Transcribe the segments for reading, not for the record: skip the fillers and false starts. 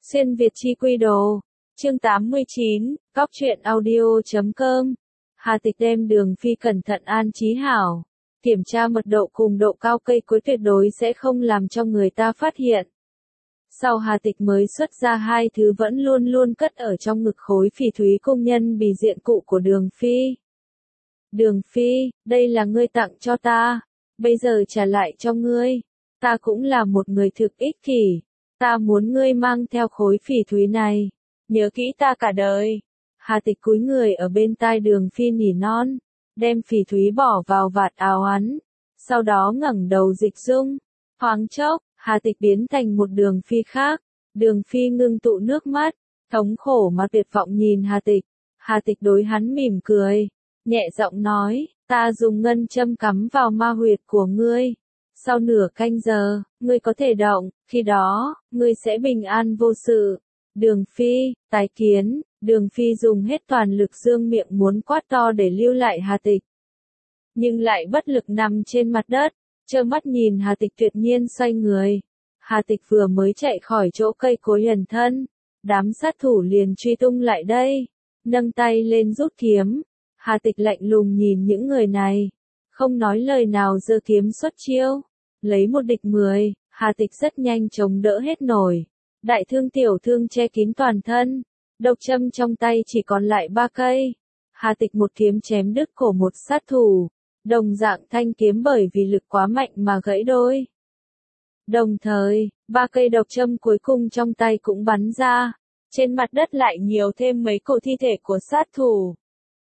Xuyên Việt chi quy đồ. Chương 89, Cóc truyện audio.com. Hà Tịch đem Đường Phi cẩn thận an trí hảo. Kiểm tra mật độ cùng độ cao cây cối tuyệt đối sẽ không làm cho người ta phát hiện. Sau Hà Tịch mới xuất ra hai thứ vẫn luôn luôn cất ở trong ngực khối phỉ thúy công nhân bì diện cụ của Đường Phi. Đường Phi, đây là ngươi tặng cho ta, bây giờ trả lại cho ngươi. Ta cũng là một người thực ích kỷ. Ta muốn ngươi mang theo khối phỉ thúy này. Nhớ kỹ ta cả đời. Hà Tịch cúi người ở bên tai Đường Phi nỉ non. Đem phỉ thúy bỏ vào vạt áo hắn. Sau đó ngẩng đầu dịch dung. Thoáng chốc, Hà Tịch biến thành một Đường Phi khác. Đường Phi ngưng tụ nước mắt. Thống khổ mà tuyệt vọng nhìn Hà Tịch. Hà Tịch đối hắn mỉm cười. Nhẹ giọng nói, ta dùng ngân châm cắm vào ma huyệt của ngươi. Sau nửa canh giờ, ngươi có thể động, khi đó, ngươi sẽ bình an vô sự. Đường Phi, tái kiến. Đường Phi dùng hết toàn lực dương miệng muốn quát to để lưu lại Hà Tịch. Nhưng lại bất lực nằm trên mặt đất, trơ mắt nhìn Hà Tịch tuyệt nhiên xoay người. Hà Tịch vừa mới chạy khỏi chỗ cây cối ẩn thân. Đám sát thủ liền truy tung lại đây. Nâng tay lên rút kiếm. Hà Tịch lạnh lùng nhìn những người này. Không nói lời nào giơ kiếm xuất chiêu. Lấy một địch 10, Hà Tịch rất nhanh chống đỡ hết nổi. Đại thương tiểu thương che kín toàn thân. Độc châm trong tay chỉ còn lại 3 cây. Hà Tịch một kiếm chém đứt cổ một sát thủ. Đồng dạng thanh kiếm bởi vì lực quá mạnh mà gãy đôi. Đồng thời, 3 cây độc châm cuối cùng trong tay cũng bắn ra. Trên mặt đất lại nhiều thêm mấy cổ thi thể của sát thủ.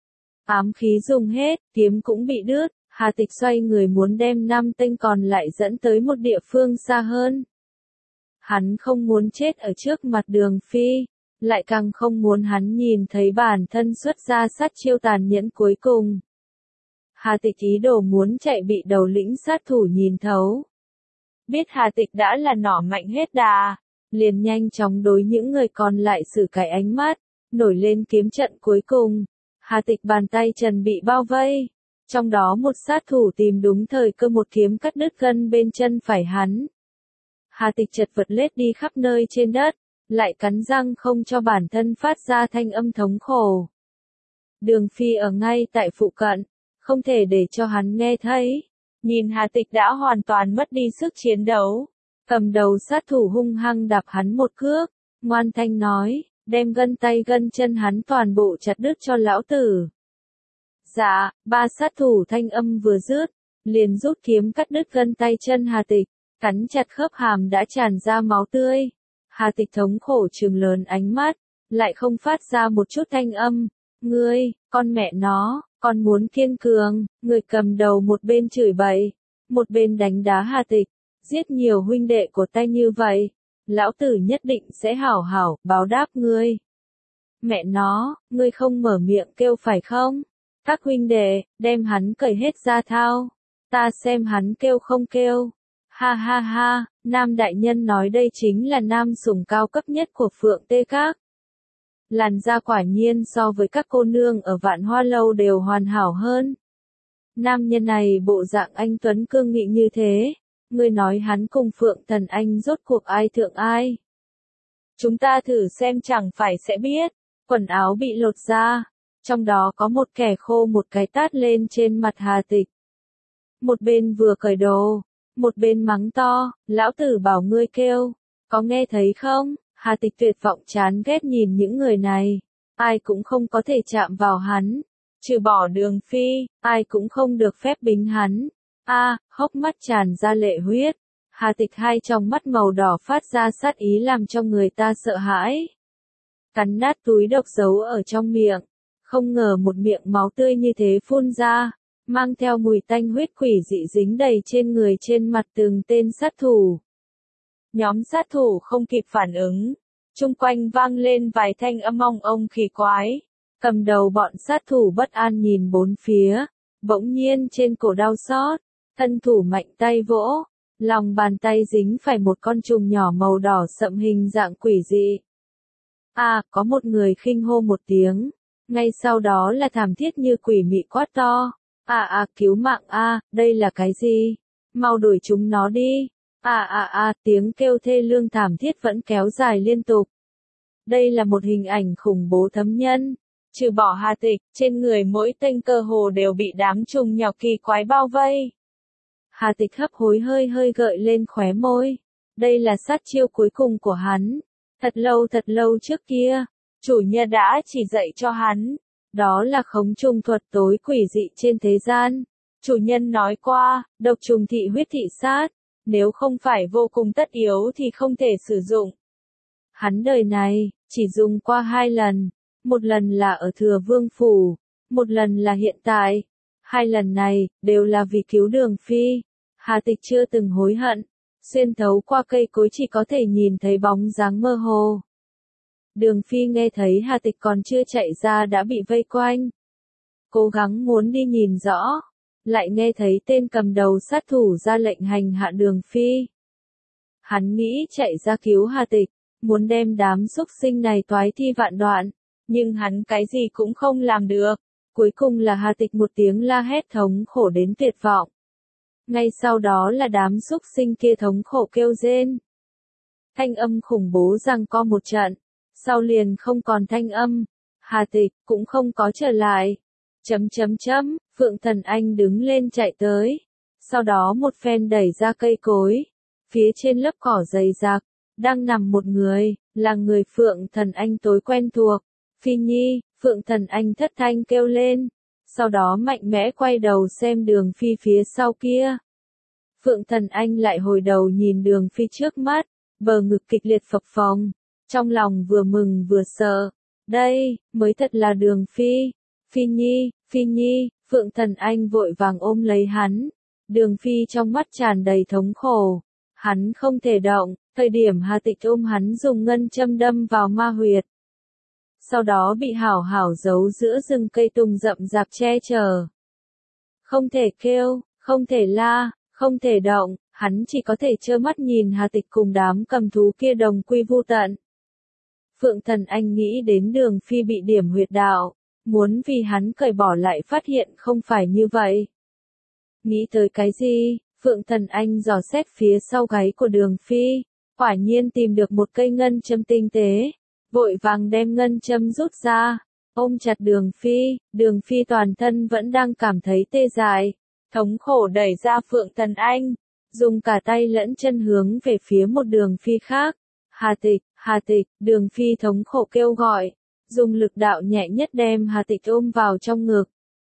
Ám khí dùng hết, kiếm cũng bị đứt. Hà Tịch xoay người muốn đem 5 tên còn lại dẫn tới một địa phương xa hơn. Hắn không muốn chết ở trước mặt Đường Phi, lại càng không muốn hắn nhìn thấy bản thân xuất ra sát chiêu tàn nhẫn cuối cùng. Hà Tịch ý đồ muốn chạy bị đầu lĩnh sát thủ nhìn thấu. Biết Hà Tịch đã là nỏ mạnh hết đà, liền nhanh chóng đối những người còn lại sử cái ánh mắt, nổi lên kiếm trận cuối cùng. Hà Tịch bàn tay trần bị bao vây. Trong đó một sát thủ tìm đúng thời cơ một kiếm cắt đứt gân bên chân phải hắn. Hà Tịch chật vật lết đi khắp nơi trên đất, lại cắn răng không cho bản thân phát ra thanh âm thống khổ. Đường Phi ở ngay tại phụ cận, không thể để cho hắn nghe thấy. Nhìn Hà Tịch đã hoàn toàn mất đi sức chiến đấu. Cầm đầu sát thủ hung hăng đạp hắn một cước, ngoan thanh nói, đem gân tay gân chân hắn toàn bộ chặt đứt cho lão tử. Dạ, 3 sát thủ thanh âm vừa dứt, liền rút kiếm cắt đứt gân tay chân Hà Tịch, cắn chặt khớp hàm đã tràn ra máu tươi. Hà Tịch thống khổ trừng lớn ánh mắt, lại không phát ra một chút thanh âm. Ngươi, con mẹ nó, con muốn kiên cường. Người cầm đầu một bên chửi bậy, một bên đánh đá Hà Tịch. Giết nhiều huynh đệ của tay như vậy, lão tử nhất định sẽ hảo hảo báo đáp ngươi. Mẹ nó, ngươi không mở miệng kêu phải không? Các huynh đệ, đem hắn cởi hết ra thao. Ta xem hắn kêu không kêu. Ha ha ha, Nam đại nhân nói đây chính là nam sủng cao cấp nhất của Phượng Tê Các. Làn da quả nhiên so với các cô nương ở Vạn Hoa Lâu đều hoàn hảo hơn. Nam nhân này bộ dạng anh tuấn cương nghị như thế. Ngươi nói hắn cùng Phượng Thần Anh rốt cuộc ai thượng ai? Chúng ta thử xem chẳng phải sẽ biết. Quần áo bị lột ra. Trong đó có một kẻ khô một cái tát lên trên mặt Hà Tịch. Một bên vừa cởi đồ, một bên mắng to, lão tử bảo ngươi kêu, có nghe thấy không? Hà Tịch tuyệt vọng chán ghét nhìn những người này, ai cũng không có thể chạm vào hắn, trừ bỏ Đường Phi, ai cũng không được phép bính hắn. Hốc mắt tràn ra lệ huyết, Hà Tịch hai tròng mắt màu đỏ phát ra sát ý làm cho người ta sợ hãi. Cắn nát túi độc giấu ở trong miệng. Không ngờ một miệng máu tươi như thế phun ra, mang theo mùi tanh huyết quỷ dị dính đầy trên người trên mặt từng tên sát thủ. Nhóm sát thủ không kịp phản ứng, chung quanh vang lên vài thanh âm ong ong kỳ quái. Cầm đầu bọn sát thủ bất an nhìn bốn phía, bỗng nhiên trên cổ đau xót, thân thủ mạnh tay vỗ, lòng bàn tay dính phải một con trùng nhỏ màu đỏ sậm hình dạng quỷ dị. Có một người khinh hô một tiếng. Ngay sau đó là thảm thiết như quỷ mị quát to. Cứu mạng đây là cái gì? Mau đuổi chúng nó đi. Tiếng kêu thê lương thảm thiết vẫn kéo dài liên tục. Đây là một hình ảnh khủng bố thấm nhân. Trừ bỏ Hà Tịch, trên người mỗi tên cơ hồ đều bị đám trùng nhọc kỳ quái bao vây. Hà Tịch hấp hối hơi gợi lên khóe môi. Đây là sát chiêu cuối cùng của hắn. Thật lâu trước kia, chủ nhân đã chỉ dạy cho hắn. Đó là khống trùng thuật tối quỷ dị trên thế gian. Chủ nhân nói qua, độc trùng thị huyết thị sát. Nếu không phải vô cùng tất yếu thì không thể sử dụng. Hắn đời này, chỉ dùng qua 2 lần. Một lần là ở Thừa Vương Phủ, một lần là hiện tại. 2 lần này, đều là vì cứu Đường Phi. Hà Tịch chưa từng hối hận. Xuyên thấu qua cây cối chỉ có thể nhìn thấy bóng dáng mơ hồ. Đường Phi nghe thấy Hà Tịch còn chưa chạy ra đã bị vây quanh. Cố gắng muốn đi nhìn rõ. Lại nghe thấy tên cầm đầu sát thủ ra lệnh hành hạ Đường Phi. Hắn nghĩ chạy ra cứu Hà Tịch, muốn đem đám xúc sinh này toái thi vạn đoạn. Nhưng hắn cái gì cũng không làm được. Cuối cùng là Hà Tịch một tiếng la hét thống khổ đến tuyệt vọng. Ngay sau đó là đám xúc sinh kia thống khổ kêu rên. Thanh âm khủng bố rằng co một trận. Sau liền không còn thanh âm. Hà Tịch cũng không có trở lại. Phượng Thần Anh đứng lên chạy tới. Sau đó một phen đẩy ra cây cối. Phía trên lớp cỏ dày dạc, đang nằm một người, là người Phượng Thần Anh tối quen thuộc. Phi Nhi, Phượng Thần Anh thất thanh kêu lên. Sau đó mạnh mẽ quay đầu xem Đường Phi phía sau kia. Phượng Thần Anh lại hồi đầu nhìn Đường Phi trước mắt, bờ ngực kịch liệt phập phồng, trong lòng vừa mừng vừa sợ. Đây, mới thật là Đường Phi. Phi Nhi, Phượng Thần Anh vội vàng ôm lấy hắn. Đường Phi trong mắt tràn đầy thống khổ. Hắn không thể động, thời điểm Hà Tịch ôm hắn dùng ngân châm đâm vào ma huyệt. Sau đó bị hảo giấu giữa rừng cây tùng rậm rạp che chở. Không thể kêu, không thể la, không thể động, hắn chỉ có thể trơ mắt nhìn Hà Tịch cùng đám cầm thú kia đồng quy vu tận. Phượng Thần Anh nghĩ đến Đường Phi bị điểm huyệt đạo, muốn vì hắn cởi bỏ lại phát hiện không phải như vậy. Nghĩ tới cái gì, Phượng Thần Anh dò xét phía sau gáy của Đường Phi, quả nhiên tìm được một cây ngân châm tinh tế. Vội vàng đem ngân châm rút ra, ôm chặt Đường Phi toàn thân vẫn đang cảm thấy tê dại, thống khổ đẩy ra Phượng Thần Anh, dùng cả tay lẫn chân hướng về phía một Đường Phi khác. Hà Tịch, Đường Phi thống khổ kêu gọi, dùng lực đạo nhẹ nhất đem Hà Tịch ôm vào trong ngực.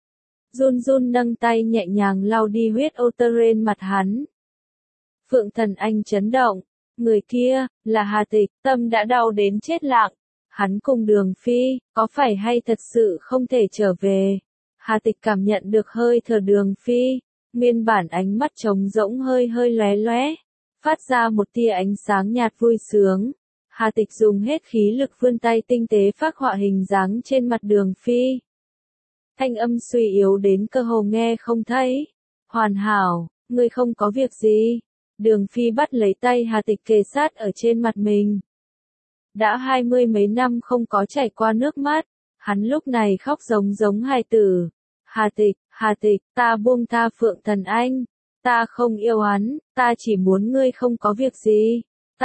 Run nâng tay nhẹ nhàng lau đi huyết ô tơ trên mặt hắn. Phượng Thần Anh chấn động. Người kia, là Hà Tịch, tâm đã đau đến chết lặng. Hắn cùng Đường Phi, có phải hay thật sự không thể trở về? Hà Tịch cảm nhận được hơi thở Đường Phi, nguyên bản ánh mắt trống rỗng hơi lóe lóe, phát ra một tia ánh sáng nhạt vui sướng. Hà Tịch dùng hết khí lực vươn tay tinh tế phác họa hình dáng trên mặt Đường Phi. Thanh âm suy yếu đến cơ hồ nghe không thấy. Hoàn hảo, ngươi không có việc gì. Đường Phi bắt lấy tay Hà Tịch kề sát ở trên mặt mình. Đã 20 mấy năm không có chảy qua nước mắt, hắn lúc này khóc giống hài tử. Hà Tịch, ta buông tha Phượng Thần Anh. Ta không yêu hắn, ta chỉ muốn ngươi không có việc gì.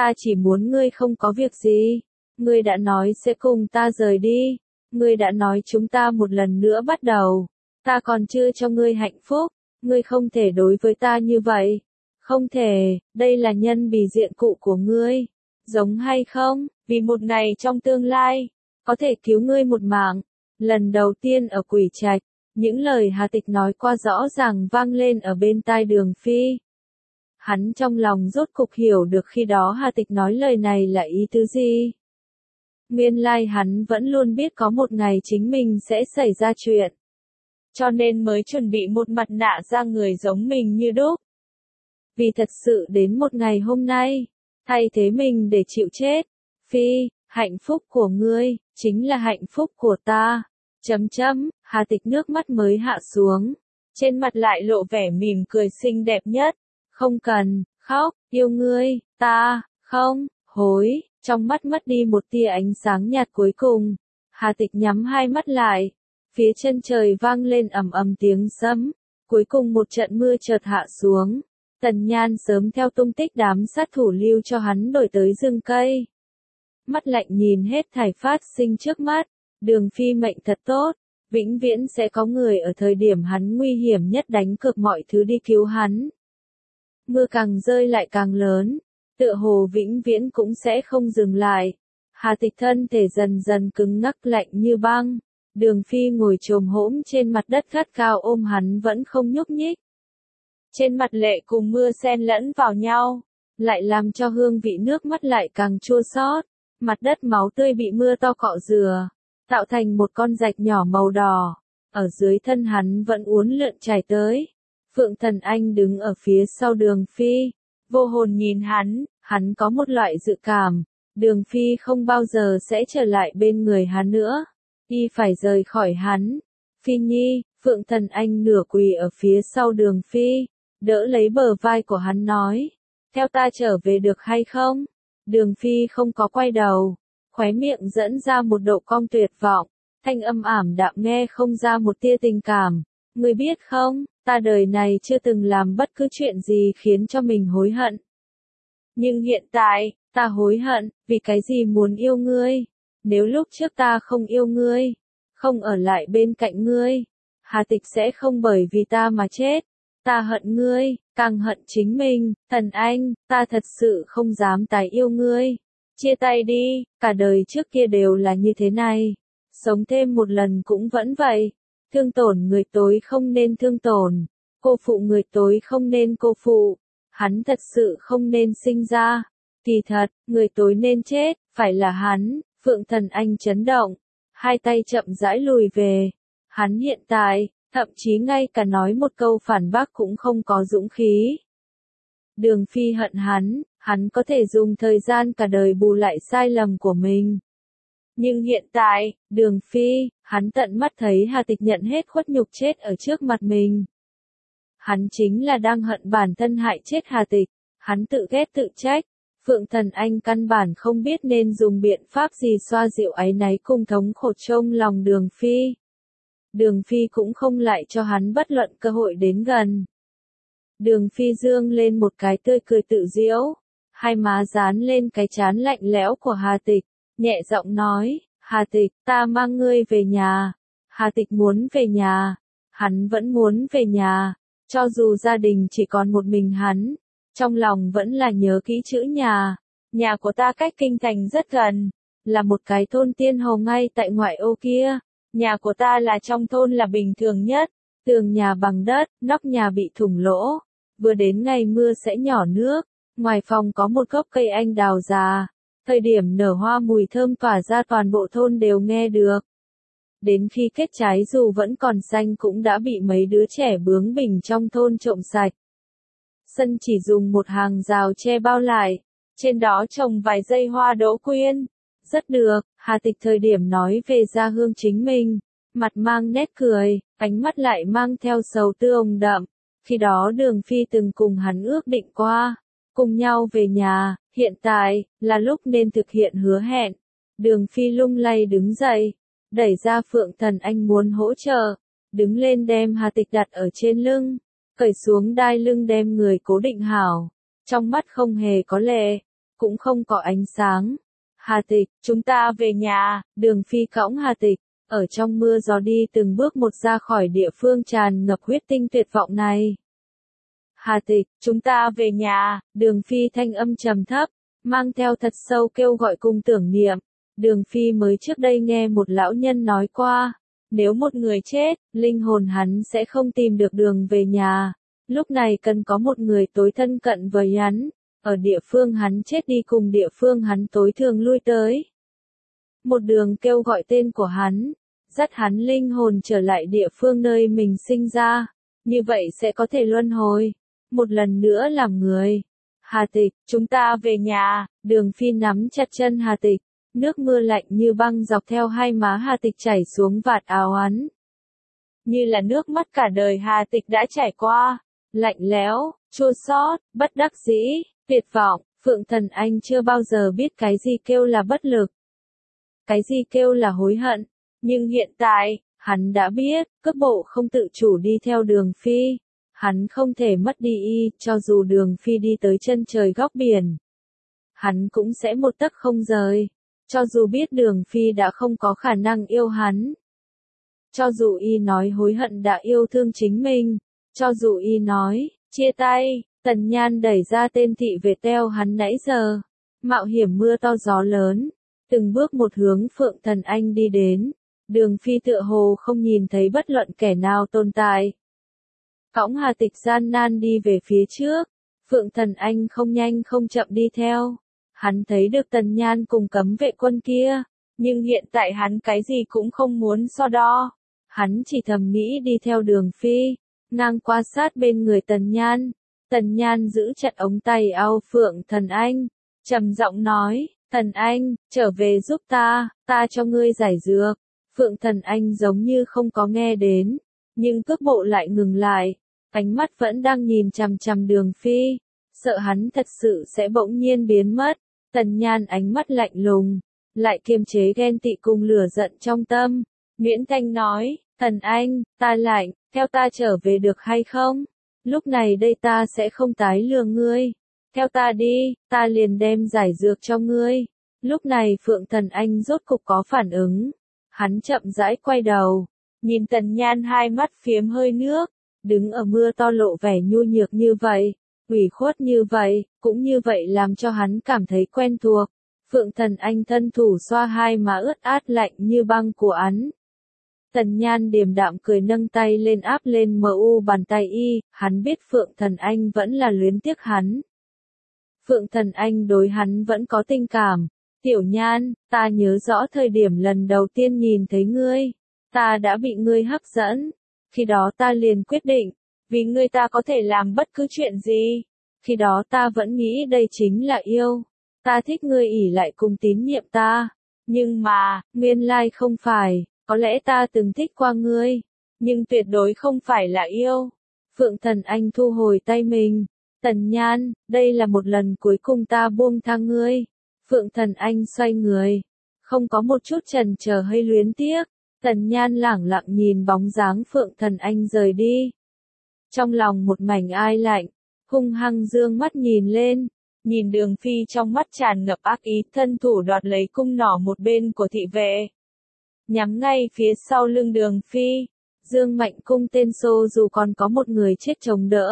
Ngươi đã nói sẽ cùng ta rời đi. Ngươi đã nói chúng ta một lần nữa bắt đầu. Ta còn chưa cho ngươi hạnh phúc. Ngươi không thể đối với ta như vậy. Không thể, đây là nhân bì diện cụ của ngươi. Giống hay không, vì một ngày trong tương lai, có thể cứu ngươi một mạng. Lần đầu tiên ở Quỷ Trạch, những lời Hà Tịch nói qua rõ ràng vang lên ở bên tai Đường Phi. Hắn trong lòng rốt cục hiểu được khi đó Hà Tịch nói lời này là ý tứ gì. Nguyên lai hắn vẫn luôn biết có một ngày chính mình sẽ xảy ra chuyện. Cho nên mới chuẩn bị một mặt nạ ra người giống mình như đúc. Vì thật sự đến một ngày hôm nay, thay thế mình để chịu chết. Phi, hạnh phúc của ngươi, chính là hạnh phúc của ta. Hà Tịch nước mắt mới hạ xuống. Trên mặt lại lộ vẻ mỉm cười xinh đẹp nhất. Không cần, khóc, yêu ngươi, ta, không, hối. Trong mắt mất đi một tia ánh sáng nhạt cuối cùng. Hà Tịch nhắm hai mắt lại. Phía chân trời vang lên ầm tiếng sấm. Cuối cùng một trận mưa chợt hạ xuống. Tần Nhan sớm theo tung tích đám sát thủ lưu cho hắn đổi tới rừng cây. mắt lạnh nhìn hết thảy phát sinh trước mắt. Đường Phi mệnh thật tốt, vĩnh viễn sẽ có người ở thời điểm hắn nguy hiểm nhất đánh cược mọi thứ đi cứu hắn. Mưa càng rơi lại càng lớn, tựa hồ vĩnh viễn cũng sẽ không dừng lại. Hà Tịch thân thể dần dần cứng ngắc lạnh như băng. Đường Phi ngồi chồm hổm trên mặt đất gắt cao ôm hắn vẫn không nhúc nhích. Trên mặt lệ cùng mưa xen lẫn vào nhau, lại làm cho hương vị nước mắt lại càng chua xót. Mặt đất máu tươi bị mưa to cọ rửa, tạo thành một con rạch nhỏ màu đỏ. Ở dưới thân hắn vẫn uốn lượn chảy tới. Phượng Thần Anh đứng ở phía sau Đường Phi, vô hồn nhìn hắn có một loại dự cảm, Đường Phi không bao giờ sẽ trở lại bên người hắn nữa. Y phải rời khỏi hắn. Phi Nhi, Phượng Thần Anh nửa quỳ ở phía sau Đường Phi, đỡ lấy bờ vai của hắn nói, theo ta trở về được hay không? Đường Phi không có quay đầu, khóe miệng dẫn ra một độ cong tuyệt vọng, thanh âm ảm đạm nghe không ra một tia tình cảm. Ngươi biết không, ta đời này chưa từng làm bất cứ chuyện gì khiến cho mình hối hận. Nhưng hiện tại, ta hối hận, vì cái gì muốn yêu ngươi? Nếu lúc trước ta không yêu ngươi, không ở lại bên cạnh ngươi, Hà Tịch sẽ không bởi vì ta mà chết. Ta hận ngươi, càng hận chính mình. Thần Anh, ta thật sự không dám tái yêu ngươi. Chia tay đi, cả đời trước kia đều là như thế này. Sống thêm một lần cũng vẫn vậy. Thương tổn người tối không nên thương tổn. Cô phụ người tối không nên cô phụ. Hắn thật sự không nên sinh ra. Kỳ thật, người tối nên chết, phải là hắn. Phượng Thần Anh chấn động. Hai tay chậm rãi lùi về. Hắn hiện tại, thậm chí ngay cả nói một câu phản bác cũng không có dũng khí. Đường Phi hận hắn có thể dùng thời gian cả đời bù lại sai lầm của mình. Nhưng hiện tại, Đường Phi, hắn tận mắt thấy Hà Tịch nhận hết khuất nhục chết ở trước mặt mình. Hắn chính là đang hận bản thân hại chết Hà Tịch, hắn tự ghét tự trách. Phượng Thần Anh căn bản không biết nên dùng biện pháp gì xoa dịu áy náy cùng thống khổ trong lòng Đường Phi. Đường Phi cũng không lại cho hắn bất luận cơ hội đến gần. Đường Phi dương lên một cái tươi cười tự giễu, hai má dán lên cái trán lạnh lẽo của Hà Tịch, nhẹ giọng nói, Hà Tịch, ta mang ngươi về nhà. Hà Tịch muốn về nhà, hắn vẫn muốn về nhà, cho dù gia đình chỉ còn một mình hắn, trong lòng vẫn là nhớ kỹ chữ nhà. Nhà của ta cách kinh thành rất gần, là một cái thôn tiên hồ ngay tại ngoại ô kia. Nhà của ta là trong thôn là bình thường nhất, tường nhà bằng đất, nóc nhà bị thủng lỗ, vừa đến ngày mưa sẽ nhỏ nước, ngoài phòng có một gốc cây anh đào già, thời điểm nở hoa mùi thơm tỏa ra toàn bộ thôn đều nghe được. Đến khi kết trái dù vẫn còn xanh cũng đã bị mấy đứa trẻ bướng bỉnh trong thôn trộm sạch. Sân chỉ dùng một hàng rào che bao lại, trên đó trồng vài dây hoa đỗ quyên. Rất được, Hà Tịch thời điểm nói về gia hương chính mình, mặt mang nét cười, ánh mắt lại mang theo sầu tư ồng đậm. Khi đó Đường Phi từng cùng hắn ước định qua, cùng nhau về nhà, hiện tại, là lúc nên thực hiện hứa hẹn. Đường Phi lung lay đứng dậy, đẩy ra Phượng Thần Anh muốn hỗ trợ, đứng lên đem Hà Tịch đặt ở trên lưng, cởi xuống đai lưng đem người cố định hảo, trong mắt không hề có lệ, cũng không có ánh sáng. Hà Tịch, chúng ta về nhà. Đường Phi cõng Hà Tịch, ở trong mưa gió đi từng bước một ra khỏi địa phương tràn ngập huyết tinh tuyệt vọng này. Hà Tịch, chúng ta về nhà. Đường Phi thanh âm trầm thấp, mang theo thật sâu kêu gọi cùng tưởng niệm. Đường Phi mới trước đây nghe một lão nhân nói qua, nếu một người chết, linh hồn hắn sẽ không tìm được đường về nhà. Lúc này cần có một người tối thân cận với hắn, ở địa phương hắn chết đi cùng địa phương hắn tối thường lui tới. Một đường kêu gọi tên của hắn, dắt hắn linh hồn trở lại địa phương nơi mình sinh ra, như vậy sẽ có thể luân hồi, một lần nữa làm người. Hà Tịch, chúng ta về nhà. Đường Phi nắm chặt chân Hà Tịch, nước mưa lạnh như băng dọc theo hai má Hà Tịch chảy xuống vạt áo hắn. Như là nước mắt cả đời Hà Tịch đã trải qua, lạnh lẽo, chua xót, bất đắc dĩ, tuyệt vọng. Phượng Thần Anh chưa bao giờ biết cái gì kêu là bất lực, cái gì kêu là hối hận, nhưng hiện tại, hắn đã biết, cước bộ không tự chủ đi theo Đường Phi. Hắn không thể mất đi y, cho dù Đường Phi đi tới chân trời góc biển. Hắn cũng sẽ một tấc không rời. Cho dù biết Đường Phi đã không có khả năng yêu hắn. Cho dù y nói hối hận đã yêu thương chính mình. Cho dù y nói, chia tay, Tần Nhan đẩy ra tên thị vệ theo hắn nãy giờ. Mạo hiểm mưa to gió lớn. Từng bước một hướng Phượng Thần Anh đi đến. Đường Phi tựa hồ không nhìn thấy bất luận kẻ nào tồn tại. Cõng Hà Tịch gian nan đi về phía trước. Phượng Thần Anh không nhanh không chậm đi theo. Hắn thấy được Tần Nhan cùng cấm vệ quân kia. Nhưng hiện tại hắn cái gì cũng không muốn so đo. Hắn chỉ thầm nghĩ đi theo Đường Phi. Ngang qua sát bên người Tần Nhan. Tần Nhan giữ chặt ống tay áo Phượng Thần Anh. Trầm giọng nói, Thần Anh, trở về giúp ta cho ngươi giải dược. Phượng Thần Anh giống như không có nghe đến. Nhưng cước bộ lại ngừng lại. Ánh mắt vẫn đang nhìn chằm chằm Đường Phi. Sợ hắn thật sự sẽ bỗng nhiên biến mất. Tần Nhan ánh mắt lạnh lùng. Lại kiềm chế ghen tị cùng lửa giận trong tâm. Nguyễn Thanh nói, Thần Anh, ta lạnh, theo ta trở về được hay không? Lúc này đây ta sẽ không tái lừa ngươi. Theo ta đi, ta liền đem giải dược cho ngươi. Lúc này Phượng Thần Anh rốt cục có phản ứng. Hắn chậm rãi quay đầu. Nhìn Tần Nhan hai mắt phiếm hơi nước. Đứng ở mưa to lộ vẻ nhu nhược như vậy. Ủy khuất như vậy, cũng như vậy làm cho hắn cảm thấy quen thuộc. Phượng Thần Anh thân thủ xoa hai má ướt át lạnh như băng của hắn. Tần Nhan điềm đạm cười nâng tay lên áp lên mu bàn tay y, hắn biết Phượng Thần Anh vẫn là luyến tiếc hắn. Phượng Thần Anh đối hắn vẫn có tình cảm. Tiểu Nhan, ta nhớ rõ thời điểm lần đầu tiên nhìn thấy ngươi. Ta đã bị ngươi hấp dẫn. Khi đó ta liền quyết định, vì ngươi ta có thể làm bất cứ chuyện gì. Khi đó ta vẫn nghĩ đây chính là yêu. Ta thích ngươi ỷ lại cùng tín nhiệm ta. Nhưng mà, nguyên lai không phải, có lẽ ta từng thích qua ngươi. Nhưng tuyệt đối không phải là yêu. Phượng Thần Anh thu hồi tay mình. Tần Nhan, đây là một lần cuối cùng ta buông tha ngươi. Phượng Thần Anh xoay người. Không có một chút chần chờ hay luyến tiếc. Tần Nhan lẳng lặng nhìn bóng dáng Phượng Thần Anh rời đi. Trong lòng một mảnh ai lạnh. Hung hăng dương mắt nhìn lên. Nhìn Đường Phi trong mắt tràn ngập ác ý, thân thủ đoạt lấy cung nỏ một bên của thị vệ. Nhắm ngay phía sau lưng Đường Phi. Dương mạnh cung tên xô dù còn có một người chết chống đỡ.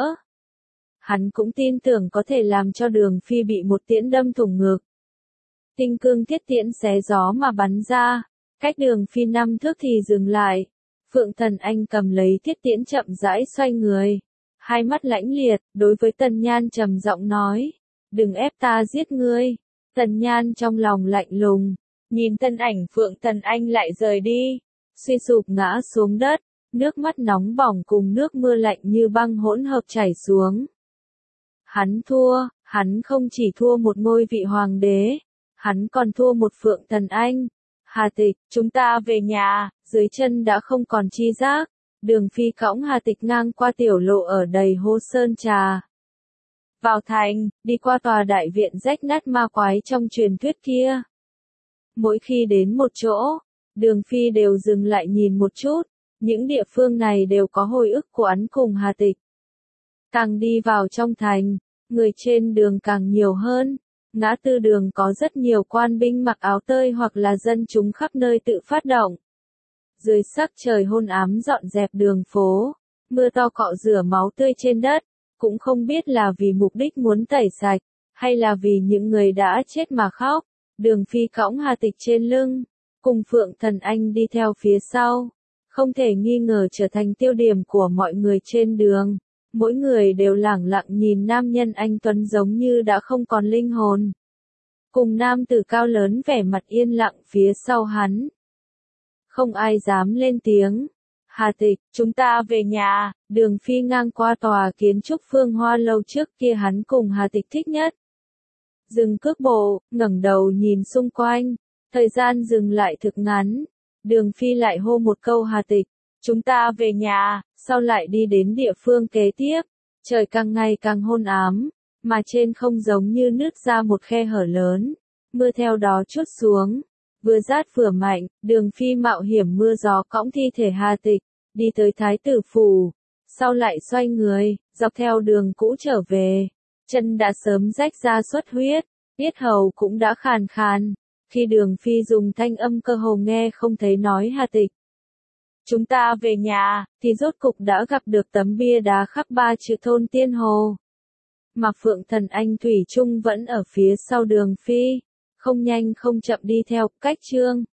Hắn cũng tin tưởng có thể làm cho Đường Phi bị một tiễn đâm thủng ngực. Tinh cương thiết tiễn xé gió mà bắn ra. Cách Đường Phi 5 thước thì dừng lại. Phượng Thần Anh cầm lấy thiết tiễn chậm rãi xoay người. Hai mắt lãnh liệt, đối với Tần Nhan trầm giọng nói. Đừng ép ta giết ngươi. Tần Nhan trong lòng lạnh lùng. Nhìn thân ảnh Phượng Thần Anh lại rời đi. Suy sụp ngã xuống đất. Nước mắt nóng bỏng cùng nước mưa lạnh như băng hỗn hợp chảy xuống. Hắn thua, hắn không chỉ thua một ngôi vị hoàng đế. Hắn còn thua một Phượng Thần Anh. Hà Tịch, chúng ta về nhà, dưới chân đã không còn chi giác. Đường Phi cõng Hà Tịch ngang qua tiểu lộ ở đầy hô sơn trà. Vào thành, đi qua tòa đại viện rách nát ma quái trong truyền thuyết kia. Mỗi khi đến một chỗ, Đường Phi đều dừng lại nhìn một chút. Những địa phương này đều có hồi ức của hắn cùng Hà Tịch. Càng đi vào trong thành, người trên đường càng nhiều hơn. Ngã tư đường có rất nhiều quan binh mặc áo tơi hoặc là dân chúng khắp nơi tự phát động. Dưới sắc trời hôn ám dọn dẹp đường phố, mưa to cọ rửa máu tươi trên đất, cũng không biết là vì mục đích muốn tẩy sạch, hay là vì những người đã chết mà khóc. Đường Phi cõng Hà Tịch trên lưng, cùng Phượng Thần Anh đi theo phía sau, không thể nghi ngờ trở thành tiêu điểm của mọi người trên đường. Mỗi người đều lẳng lặng nhìn nam nhân anh tuấn giống như đã không còn linh hồn. Cùng nam tử cao lớn vẻ mặt yên lặng phía sau hắn. Không ai dám lên tiếng. Hà Tịch, chúng ta về nhà. Đường Phi ngang qua tòa kiến trúc Phương Hoa lâu trước kia hắn cùng Hà Tịch thích nhất. Dừng cước bộ, ngẩng đầu nhìn xung quanh. Thời gian dừng lại thực ngắn. Đường Phi lại hô một câu Hà Tịch. Chúng ta về nhà, sau lại đi đến địa phương kế tiếp. Trời càng ngày càng hôn ám, mà trên không giống như nứt ra một khe hở lớn. Mưa theo đó trút xuống. Vừa rát vừa mạnh, Đường Phi mạo hiểm mưa gió cõng thi thể Hà Tịch, đi tới Thái tử phủ. Sau lại xoay người, dọc theo đường cũ trở về. Chân đã sớm rách ra xuất huyết, yết hầu cũng đã khàn khàn. Khi Đường Phi dùng thanh âm cơ hồ nghe không thấy nói Hà Tịch. Chúng ta về nhà, thì rốt cục đã gặp được tấm bia đá khắc 3 chữ thôn Tiên Hồ. Mà Phượng Thần Anh thủy chung vẫn ở phía sau Đường Phi, không nhanh không chậm đi theo cách Trương